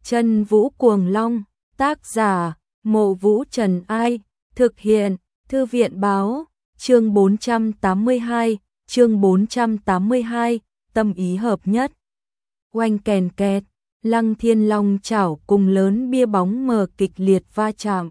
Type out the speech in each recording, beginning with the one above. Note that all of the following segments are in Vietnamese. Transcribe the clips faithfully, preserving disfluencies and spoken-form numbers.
Chân Vũ Cuồng Long, tác giả, Mộ Vũ Trần Ai, thực hiện, Thư viện Báo, chương bốn trăm tám mươi hai, chương bốn trăm tám mươi hai, tâm ý hợp nhất. Oanh kèn kẹt, Lăng Thiên Long chảo cùng lớn bia bóng mờ kịch liệt va chạm.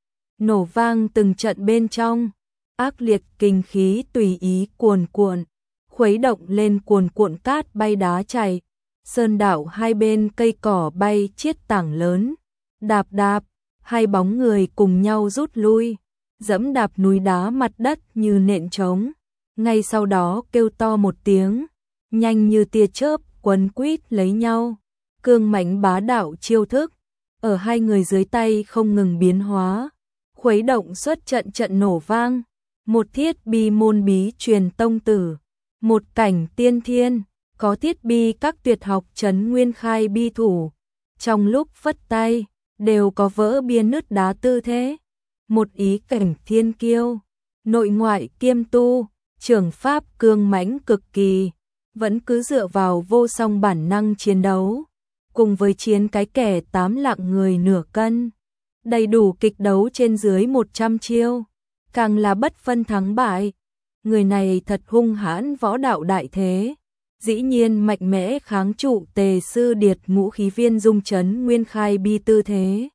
Nổ vang từng trận bên trong, ác liệt kinh khí tùy ý cuồn cuộn, khuấy động lên cuồn cuộn cát bay đá chảy. Sơn đạo hai bên cây cỏ bay chiết tảng lớn, đạp đạp, hai bóng người cùng nhau rút lui, dẫm đạp núi đá mặt đất như nện trống. Ngay sau đó kêu to một tiếng, nhanh như tia chớp quấn quýt lấy nhau, cương mãnh bá đạo chiêu thức, ở hai người dưới tay không ngừng biến hóa, khuấy động suốt trận trận nổ vang, một thiết bi môn bí truyền tông tử, một cảnh tiên thiên. Có thiết bi các tuyệt học trấn nguyên khai bi thủ, trong lúc phất tay, đều có vỡ bia nứt đá tư thế. Một ý cảnh thiên kiêu, nội ngoại kiêm tu, trường pháp cương mãnh cực kỳ, vẫn cứ dựa vào vô song bản năng chiến đấu, cùng với chiến cái kẻ tám lạng người nửa cân, đầy đủ kịch đấu trên dưới một trăm chiêu, càng là bất phân thắng bại. Người này thật hung hãn võ đạo đại thế. Dĩ nhiên mạnh mẽ kháng trụ Tề Sư Điệt ngũ khí viên dung chấn nguyên khai bi tư thế.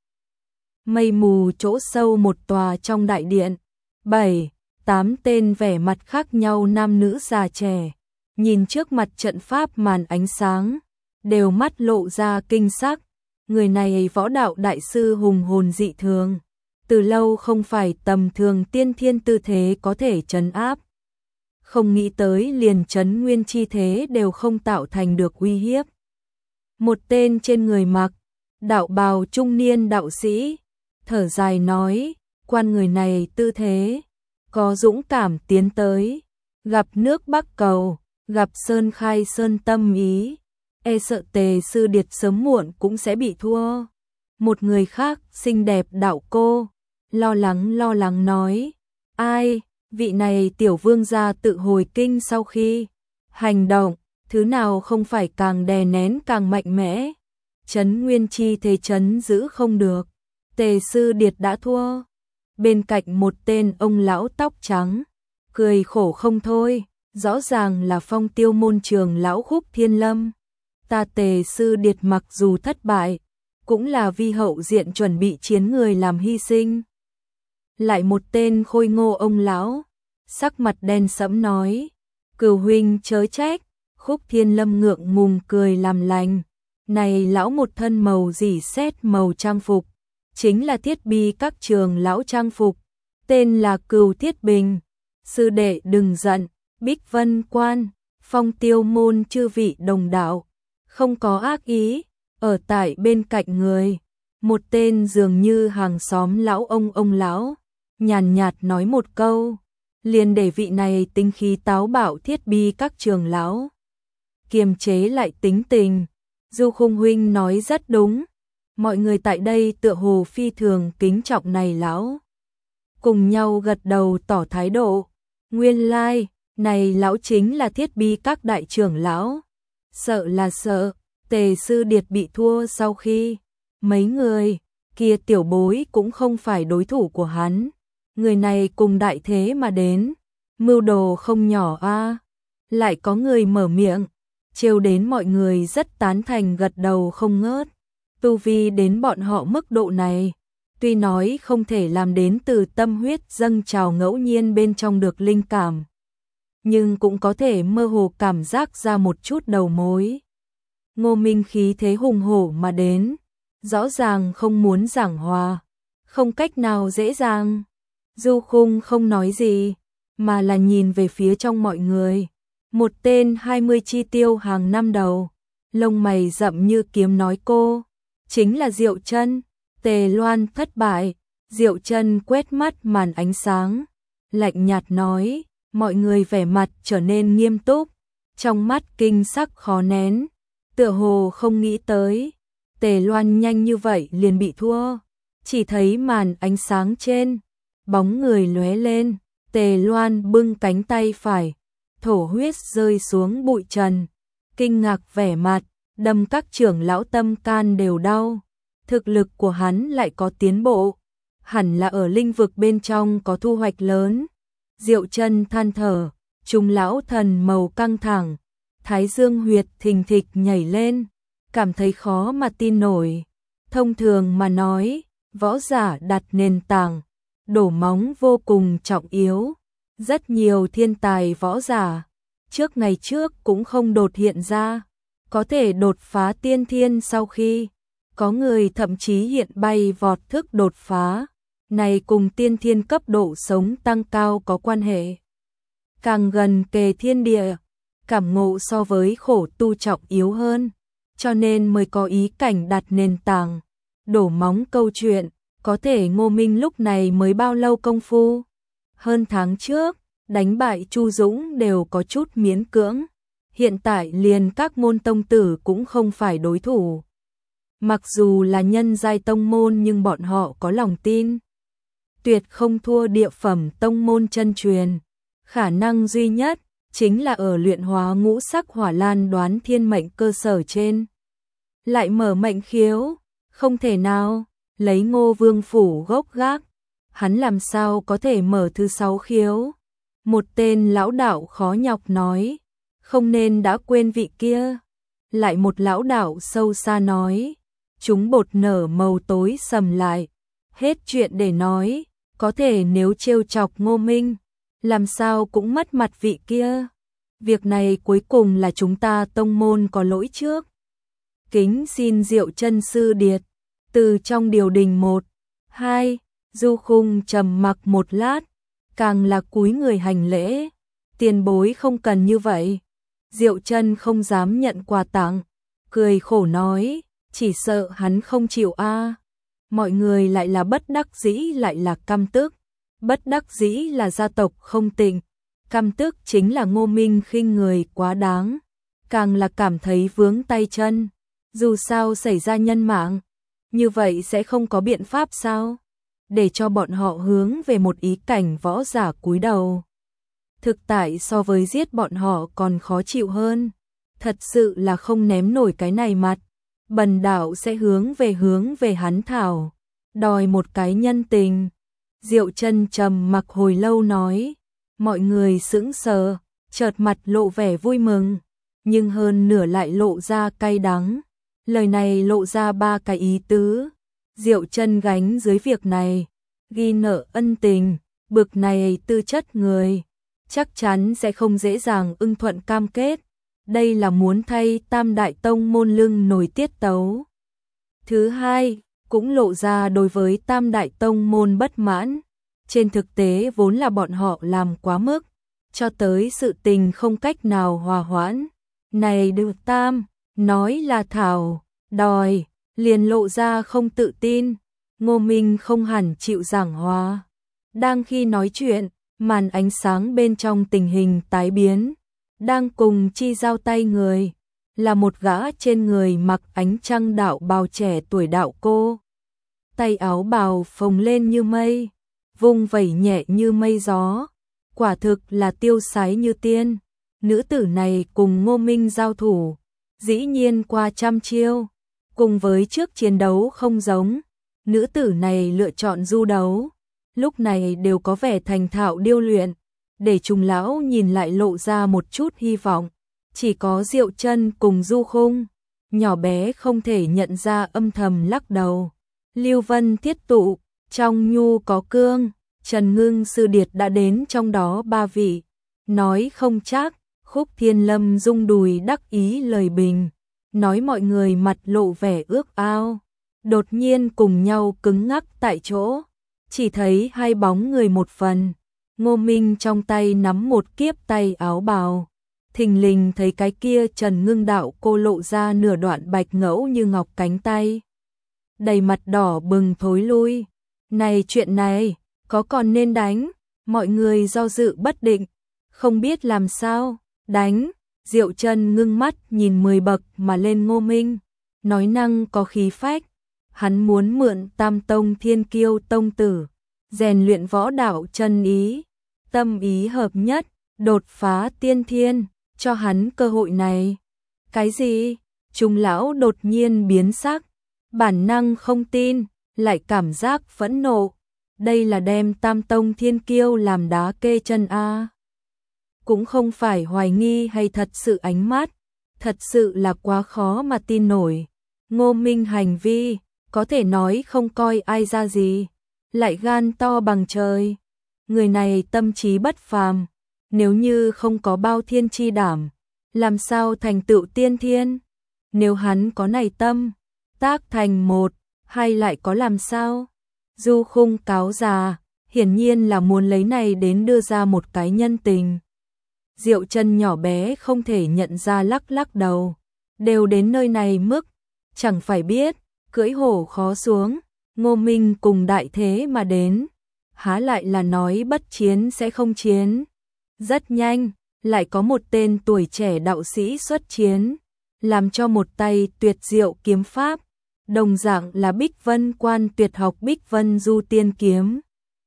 Mây mù chỗ sâu một tòa trong đại điện, bảy, tám tên vẻ mặt khác nhau nam nữ già trẻ, nhìn trước mặt trận pháp màn ánh sáng, đều mắt lộ ra kinh sắc. Người này võ đạo đại sư hùng hồn dị thường, từ lâu không phải tầm thường tiên thiên tư thế có thể trấn áp. Không nghĩ tới liền trấn nguyên chi thế đều không tạo thành được uy hiếp. Một tên trên người mặc đạo bào trung niên đạo sĩ, thở dài nói, quan người này tư thế, có dũng cảm tiến tới, gặp nước Bắc cầu, gặp sơn khai sơn tâm ý, e sợ Tề Sư Điệt sớm muộn cũng sẽ bị thua. Một người khác, xinh đẹp đạo cô, lo lắng lo lắng nói, ai? Vị này tiểu vương gia tự hồi kinh sau khi hành động, thứ nào không phải càng đè nén càng mạnh mẽ. Trấn nguyên chi thế trấn giữ không được, Tề Sư Điệt đã thua. Bên cạnh một tên ông lão tóc trắng, cười khổ không thôi, rõ ràng là Phong Tiêu môn trường lão Khúc Thiên Lâm. Ta Tề Sư Điệt mặc dù thất bại, cũng là vi hậu diện chuẩn bị chiến người làm hy sinh. Lại một tên khôi ngô ông lão, sắc mặt đen sẫm nói, cửu huynh chớ trách. Khúc Thiên Lâm ngượng ngùng cười làm lành, này lão một thân màu dỉ sét màu trang phục, chính là thiết bi các trường lão trang phục, tên là Cửu Thiết Bình. Sư đệ đừng giận, Bích Vân Quan, Phong Tiêu môn chư vị đồng đạo, không có ác ý. Ở tại bên cạnh người, một tên dường như hàng xóm lão ông ông lão, nhàn nhạt nói một câu, liền để vị này tính khí táo bạo thiết bi các trường lão kiềm chế lại tính tình. Du Khung huynh nói rất đúng, mọi người tại đây tựa hồ phi thường kính trọng này lão, cùng nhau gật đầu tỏ thái độ. Nguyên lai, like, này lão chính là thiết bi các đại trưởng lão. Sợ là sợ, Tề Sư Điệt bị thua sau khi mấy người kia tiểu bối cũng không phải đối thủ của hắn. Người này cùng đại thế mà đến, mưu đồ không nhỏ a. À. Lại có người mở miệng, trêu đến mọi người rất tán thành gật đầu không ngớt. Tu vi đến bọn họ mức độ này, tuy nói không thể làm đến từ tâm huyết dâng trào ngẫu nhiên bên trong được linh cảm, nhưng cũng có thể mơ hồ cảm giác ra một chút đầu mối. Ngô Minh khí thế hùng hổ mà đến, rõ ràng không muốn giảng hòa, không cách nào dễ dàng. Du Khung không nói gì, mà là nhìn về phía trong mọi người. Một tên hai mươi chi tiêu hàng năm đầu, lông mày rậm như kiếm nói cô, chính là Diệu Chân. Tề Loan thất bại, Diệu Chân quét mắt màn ánh sáng, lạnh nhạt nói, mọi người vẻ mặt trở nên nghiêm túc, trong mắt kinh sắc khó nén, tựa hồ không nghĩ tới Tề Loan nhanh như vậy liền bị thua. Chỉ thấy màn ánh sáng trên, bóng người lóe lên, Tề Loan bưng cánh tay phải, thổ huyết rơi xuống bụi trần, kinh ngạc vẻ mặt, đâm các trưởng lão tâm can đều đau. thực lực của hắn lại có tiến bộ, hẳn là ở linh vực bên trong có thu hoạch lớn. Diệu Chân than thở, Trung lão thần màu căng thẳng, thái dương huyệt thình thịch nhảy lên, cảm thấy khó mà tin nổi. Thông thường mà nói, võ giả đặt nền tảng, đổ móng vô cùng trọng yếu. Rất nhiều thiên tài võ giả, trước ngày trước cũng không đột hiện ra, có thể đột phá tiên thiên sau khi, có người thậm chí hiện bay vọt thức đột phá, này cùng tiên thiên cấp độ sống tăng cao có quan hệ. Càng gần kề thiên địa, cảm ngộ so với khổ tu trọng yếu hơn, cho nên mới có ý cảnh đặt nền tảng, đổ móng câu chuyện, có thể Ngô Minh lúc này mới bao lâu công phu. Hơn tháng trước, đánh bại Chu Dũng đều có chút miễn cưỡng, hiện tại liền các môn tông tử cũng không phải đối thủ. Mặc dù là nhân giai tông môn nhưng bọn họ có lòng tin, tuyệt không thua địa phẩm tông môn chân truyền. Khả năng duy nhất chính là ở luyện hóa ngũ sắc hỏa lan đoán thiên mệnh cơ sở trên. Lại mở mệnh khiếu, không thể nào, lấy Ngô Vương phủ gốc gác, hắn làm sao có thể mở thứ sáu khiếu. Một tên lão đạo khó nhọc nói, không nên đã quên vị kia. Lại một lão đạo sâu xa nói, chúng bột nở màu tối sầm lại, hết chuyện để nói, có thể nếu trêu chọc Ngô Minh, làm sao cũng mất mặt vị kia. Việc này cuối cùng là chúng ta tông môn có lỗi trước. Kính xin Diệu Chân sư điệt. Từ trong điều đình một, hai, Du Khung trầm mặc một lát, càng là cúi người hành lễ. Tiền bối không cần như vậy. Diệu Chân không dám nhận quà tặng, cười khổ nói, chỉ sợ hắn không chịu a. Mọi người lại là bất đắc dĩ lại là căm tức. Bất đắc dĩ là gia tộc không tịnh, căm tức chính là Ngô Minh khinh người quá đáng, càng là cảm thấy vướng tay chân. Dù sao xảy ra nhân mạng, như vậy sẽ không có biện pháp sao? Để cho bọn họ hướng về một ý cảnh võ giả cúi đầu. Thực tại so với giết bọn họ còn khó chịu hơn. Thật sự là không ném nổi cái này mặt. Bần đạo sẽ hướng về hướng về hắn thảo, đòi một cái nhân tình. Diệu Chân trầm mặc hồi lâu nói, mọi người sững sờ, chợt mặt lộ vẻ vui mừng, nhưng hơn nửa lại lộ ra cay đắng. Lời này lộ ra ba cái ý tứ. Diệu Chân gánh dưới việc này, ghi nợ ân tình, bực này tư chất người, chắc chắn sẽ không dễ dàng ưng thuận cam kết. Đây là muốn thay Tam Đại Tông môn lưng nổi tiết tấu. Thứ hai, cũng lộ ra đối với Tam Đại Tông môn bất mãn. Trên thực tế vốn là bọn họ làm quá mức, cho tới sự tình không cách nào hòa hoãn. Này được Tam, nói là thảo, đòi, liền lộ ra không tự tin. Ngô Minh không hẳn chịu giảng hòa. Đang khi nói chuyện, màn ánh sáng bên trong tình hình tái biến. Đang cùng chi giao tay người, là một gã trên người mặc ánh trăng đạo bào trẻ tuổi đạo cô. Tay áo bào phồng lên như mây, vung vẩy nhẹ như mây gió, quả thực là tiêu sái như tiên. Nữ tử này cùng Ngô Minh giao thủ, dĩ nhiên qua trăm chiêu, cùng với trước chiến đấu không giống. Nữ tử này lựa chọn du đấu, lúc này đều có vẻ thành thạo điêu luyện, để Trung lão nhìn lại lộ ra một chút hy vọng. Chỉ có Diệu Chân cùng Du Khung, nhỏ bé không thể nhận ra âm thầm lắc đầu. Lưu Vân thiết tụ, trong nhu có cương, Trần Ngưng sư điệt đã đến trong đó ba vị. Nói không chắc, Khúc Thiên Lâm rung đùi đắc ý lời bình, nói mọi người mặt lộ vẻ ước ao, đột nhiên cùng nhau cứng ngắc tại chỗ, chỉ thấy hai bóng người một phần. Ngô Minh trong tay nắm một kiếp tay áo bào, thình lình thấy cái kia Trần Ngưng đạo cô lộ ra nửa đoạn bạch ngẫu như ngọc cánh tay, đầy mặt đỏ bừng thối lui. Này chuyện này, có còn nên đánh? Mọi người do dự bất định, không biết làm sao, đánh. Diệu Chân ngưng mắt nhìn mười bậc mà lên Ngô Minh, nói năng có khí phách, hắn muốn mượn Tam Tông Thiên Kiêu tông tử, rèn luyện võ đạo chân ý, tâm ý hợp nhất, đột phá tiên thiên, cho hắn cơ hội này. Cái gì? Trung lão đột nhiên biến sắc, Bản năng không tin, lại cảm giác phẫn nộ. Đây là đem Tam Tông Thiên Kiêu làm đá kê chân a. Cũng không phải hoài nghi hay thật sự ánh mắt, thật sự là quá khó mà tin nổi. Ngô Minh hành vi, có thể nói không coi ai ra gì, lại gan to bằng trời. Người này tâm trí bất phàm, nếu như không có bao thiên chi đảm, làm sao thành tựu tiên thiên? Nếu hắn có này tâm, tác thành một, hay lại có làm sao? Du Khung cáo già, hiển nhiên là muốn lấy này đến đưa ra một cái nhân tình. Diệu Chân nhỏ bé không thể nhận ra, lắc lắc đầu. Đều đến nơi này mức, chẳng phải biết, cưỡi hổ khó xuống, Ngô Minh cùng đại thế mà đến. Há lại là nói bất chiến sẽ không chiến. Rất nhanh, lại có một tên tuổi trẻ đạo sĩ xuất chiến, làm cho một tay tuyệt diệu kiếm pháp, đồng dạng là Bích Vân Quan tuyệt học Bích Vân Du Tiên Kiếm.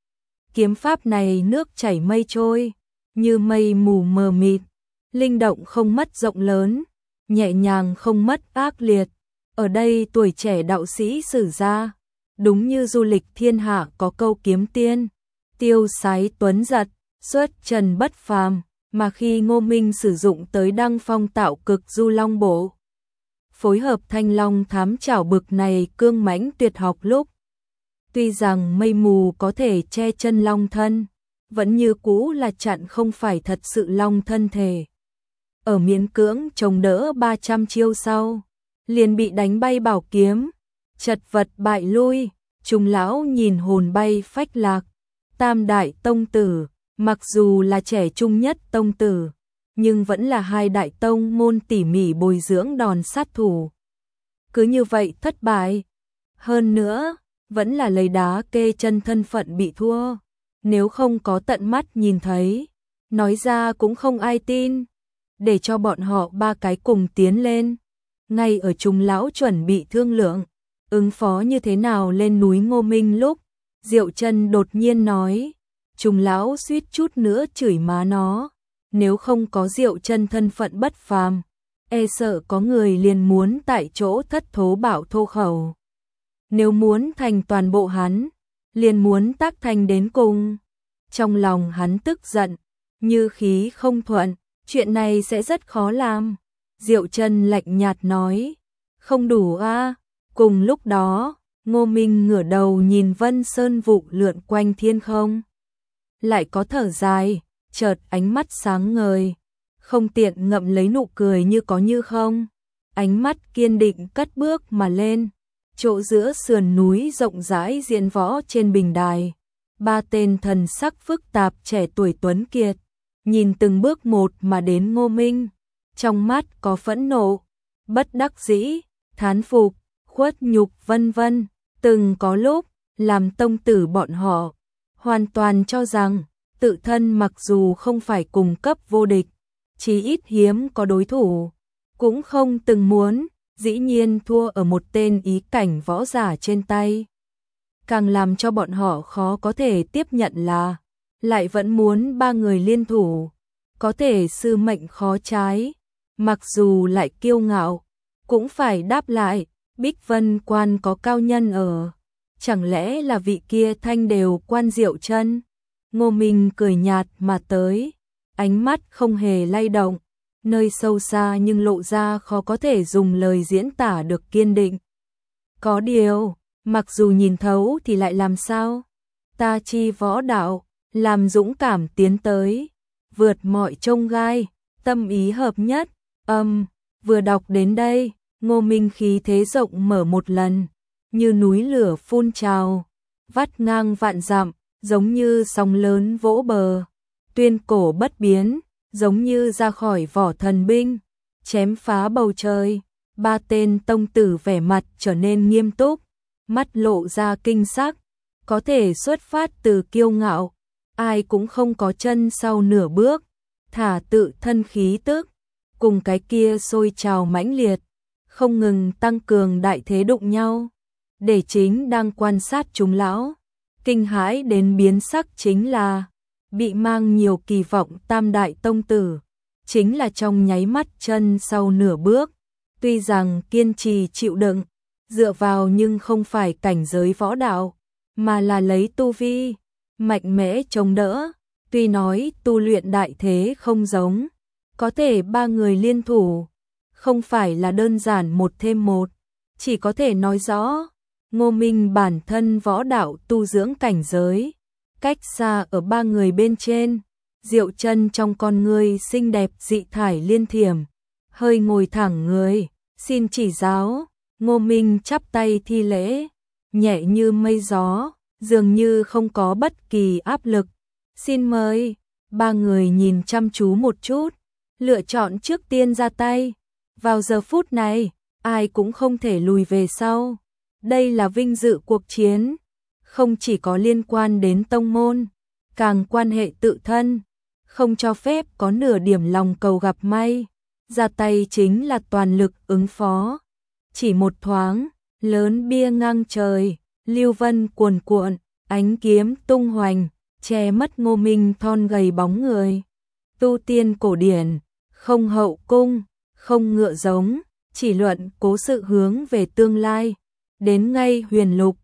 Kiếm pháp này nước chảy mây trôi, như mây mù mờ mịt, linh động không mất rộng lớn, nhẹ nhàng không mất ác liệt. Ở đây tuổi trẻ đạo sĩ sử ra, đúng như du lịch thiên hạ có câu kiếm tiên, tiêu sái tuấn giật, xuất trần bất phàm, mà khi Ngô Minh sử dụng tới Đăng Phong Tạo Cực Du Long Bộ, phối hợp Thanh Long Thám Chảo bực này cương mãnh tuyệt học lúc, tuy rằng mây mù có thể che chân long thân, vẫn như cũ là chặn không phải thật sự long thân thể. Ở miễn cưỡng chống đỡ ba trăm chiêu sau, liền bị đánh bay bảo kiếm, chật vật bại lui. Trung lão nhìn hồn bay phách lạc. Tam đại tông tử, mặc dù là trẻ trung nhất tông tử, nhưng vẫn là hai đại tông môn tỉ mỉ bồi dưỡng đòn sát thủ. Cứ như vậy thất bại. Hơn nữa, vẫn là lấy đá kê chân thân phận bị thua. Nếu không có tận mắt nhìn thấy, nói ra cũng không ai tin. Để cho bọn họ ba cái cùng tiến lên. Ngay ở Trung lão chuẩn bị thương lượng, ứng phó như thế nào lên núi Ngô Minh lúc, Diệu Chân đột nhiên nói, Trung lão suýt chút nữa chửi má nó, nếu không có Diệu Chân thân phận bất phàm, e sợ có người liền muốn tại chỗ thất thố bảo thô khẩu. Nếu muốn thành toàn bộ hắn, liền muốn tác thành đến cùng. Trong lòng hắn tức giận, như khí không thuận, chuyện này sẽ rất khó làm. Diệu Chân lạnh nhạt nói, không đủ a. À? Cùng lúc đó, Ngô Minh ngửa đầu nhìn Vân Sơn vụ lượn quanh thiên không. Lại có thở dài, chợt ánh mắt sáng ngời, không tiện ngậm lấy nụ cười như có như không. Ánh mắt kiên định cất bước mà lên, chỗ giữa sườn núi rộng rãi diễn võ trên bình đài. Ba tên thần sắc phức tạp trẻ tuổi tuấn kiệt, nhìn từng bước một mà đến Ngô Minh. Trong mắt có phẫn nộ, bất đắc dĩ, thán phục, khuất nhục vân vân. Từng có lúc, làm tông tử bọn họ, hoàn toàn cho rằng, tự thân mặc dù không phải cùng cấp vô địch, chí ít hiếm có đối thủ, cũng không từng muốn, dĩ nhiên thua ở một tên ý cảnh võ giả trên tay. Càng làm cho bọn họ khó có thể tiếp nhận là, lại vẫn muốn ba người liên thủ, có thể sư mệnh khó trái. Mặc dù lại kiêu ngạo, cũng phải đáp lại, Bích Vân Quan có cao nhân ở, chẳng lẽ là vị kia thanh đều quan Diệu Chân? Ngô Minh cười nhạt mà tới, ánh mắt không hề lay động, nơi sâu xa nhưng lộ ra khó có thể dùng lời diễn tả được kiên định. Có điều, mặc dù nhìn thấu thì lại làm sao? Ta chi võ đạo, làm dũng cảm tiến tới, vượt mọi chông gai, tâm ý hợp nhất. Âm, um, vừa đọc đến đây, Ngô Minh khí thế rộng mở một lần, như núi lửa phun trào, vắt ngang vạn dặm, giống như sóng lớn vỗ bờ, tuyên cổ bất biến, giống như ra khỏi vỏ thần binh, chém phá bầu trời. Ba tên tông tử vẻ mặt trở nên nghiêm túc, mắt lộ ra kinh sắc, có thể xuất phát từ kiêu ngạo, ai cũng không có chân sau nửa bước, thả tự thân khí tức, cùng cái kia sôi trào mãnh liệt, không ngừng tăng cường đại thế đụng nhau. Để chính đang quan sát chúng lão, kinh hãi đến biến sắc chính là, bị mang nhiều kỳ vọng tam đại tông tử, chính là trong nháy mắt chân sau nửa bước, tuy rằng kiên trì chịu đựng, dựa vào nhưng không phải cảnh giới võ đạo, mà là lấy tu vi mạnh mẽ chống đỡ. Tuy nói tu luyện đại thế không giống, có thể ba người liên thủ, không phải là đơn giản một thêm một, chỉ có thể nói rõ, Ngô Minh bản thân võ đạo tu dưỡng cảnh giới, cách xa ở ba người bên trên. Diệu Chân trong con người xinh đẹp dị thải liên thiểm, hơi ngồi thẳng người, xin chỉ giáo. Ngô Minh chắp tay thi lễ, nhẹ như mây gió, dường như không có bất kỳ áp lực. Xin mời. Ba người nhìn chăm chú một chút, lựa chọn trước tiên ra tay. Vào giờ phút này, ai cũng không thể lùi về sau. Đây là vinh dự cuộc chiến, không chỉ có liên quan đến tông môn, càng quan hệ tự thân, không cho phép có nửa điểm lòng cầu gặp may. Ra tay chính là toàn lực ứng phó. Chỉ một thoáng, lớn bia ngang trời, lưu vân cuồn cuộn, ánh kiếm tung hoành, che mất Ngô Minh thon gầy bóng người. Tu tiên cổ điển, không hậu cung, không ngựa giống, chỉ luận cố sự hướng về tương lai. Đến ngay huyền lục,